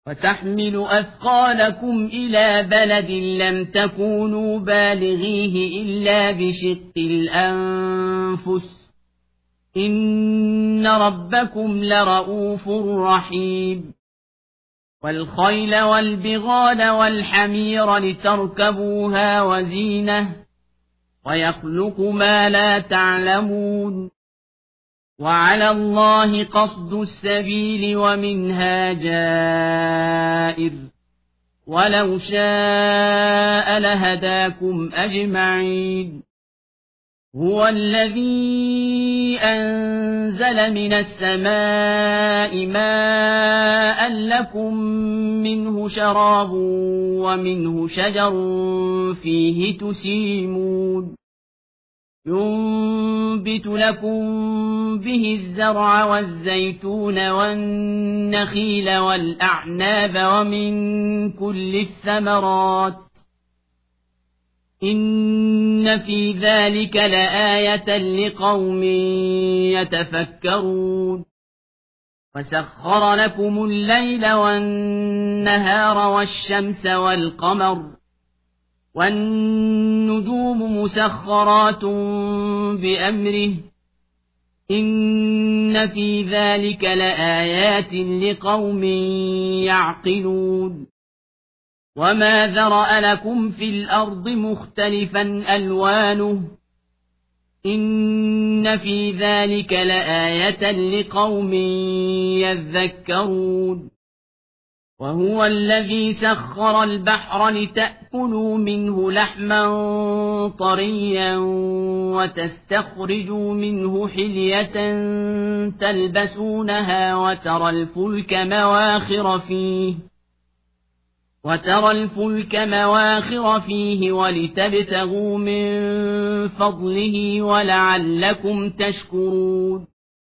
وتحمل أثقالكم إلى بلد لم تكونوا بالغيه إلا بشق الأنفس إن ربكم لرؤوف رحيم والخيل والبغال والحمير لتركبوها وزينة ويخلق ما لا تعلمون وعلى الله قصد السبيل ومنها جائر ولو شاء لهداكم أجمعين هو الذي أنزل من السماء ماء لكم منه شراب ومنه شجر فيه تسيمون ينبت لكم به الزرع والزيتون والنخيل والأعناب ومن كل الثمرات إن في ذلك لآية لقوم يتفكرون وسخر لكم الليل والنهار والشمس والقمر والنجوم مسخرات بأمره إن في ذلك لآيات لقوم يعقلون وما ذرأ لكم في الأرض مختلفا ألوانه إن في ذلك لآية لقوم يذكرون وهو الذي سخر البحر لتأكلوا منه لحما طريا وتستخرجوا منه حلية تلبسونها وترى الفلك مواخر فيه ولتبتغوا من فضله ولعلكم تشكرون